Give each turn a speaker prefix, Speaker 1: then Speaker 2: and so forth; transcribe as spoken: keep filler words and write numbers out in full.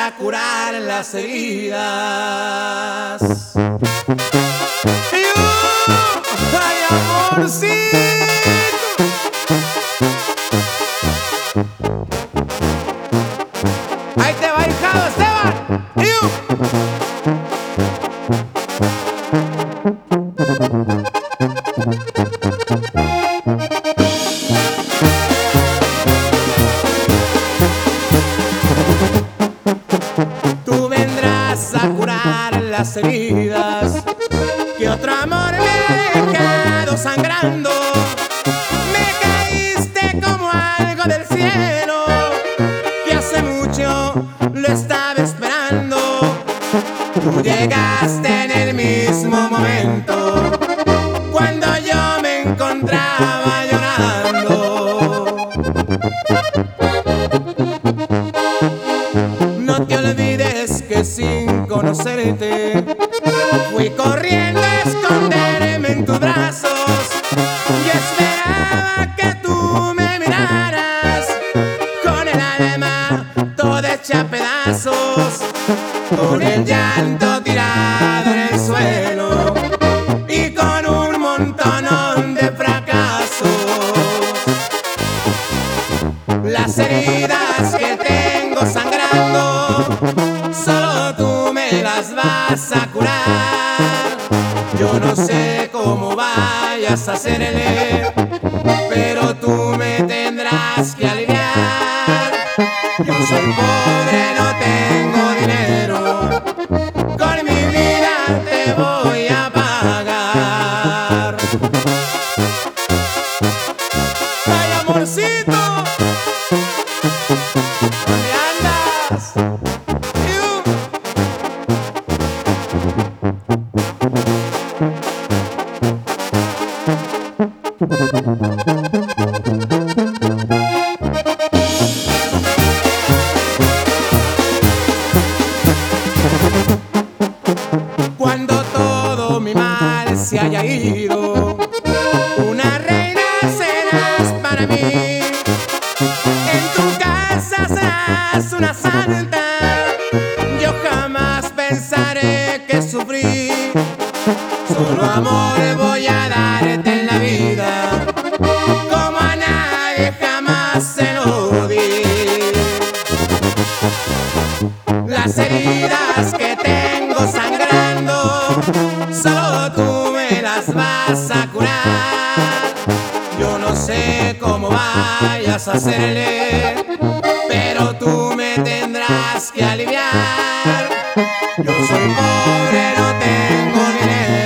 Speaker 1: a curar las heridas. Y yo, ay, amorcito. Ahí te va, hijado, Esteban. Y yo. Tú vendrás a curar las heridas que otro amor me ha dejado sangrando. Me caíste como algo del cielo que hace mucho lo estaba esperando. Tú llegaste en el mismo momento cuando yo me encontraba llorando. No te olvides que sin conocerte fui corriendo a esconderme en tus brazos y esperaba que tú me miraras con el alma toda hecha a pedazos, con el llanto tirado en el suelo y con un montonón de fracasos. Las heridas que tengo sangrando solo tú me las vas a curar. Yo no sé cómo vayas a hacerle, pero tú me tendrás que aliviar. Yo soy pobre, no tengo dinero, con mi vida te voy a pagar. Ay, amorcito, ¿dónde andas? Cuando todo mi mal se haya ido, una reina serás para mí. En tu casa serás una santa. Yo jamás pensaré que sufrí. Solo amor voy a darte en la vida, como a nadie jamás se lo di. Las heridas que tengo sangrando solo tú me las vas a curar. Yo no sé cómo vayas a hacerle, pero tú me tendrás que aliviar. Yo soy pobre, no tengo dinero,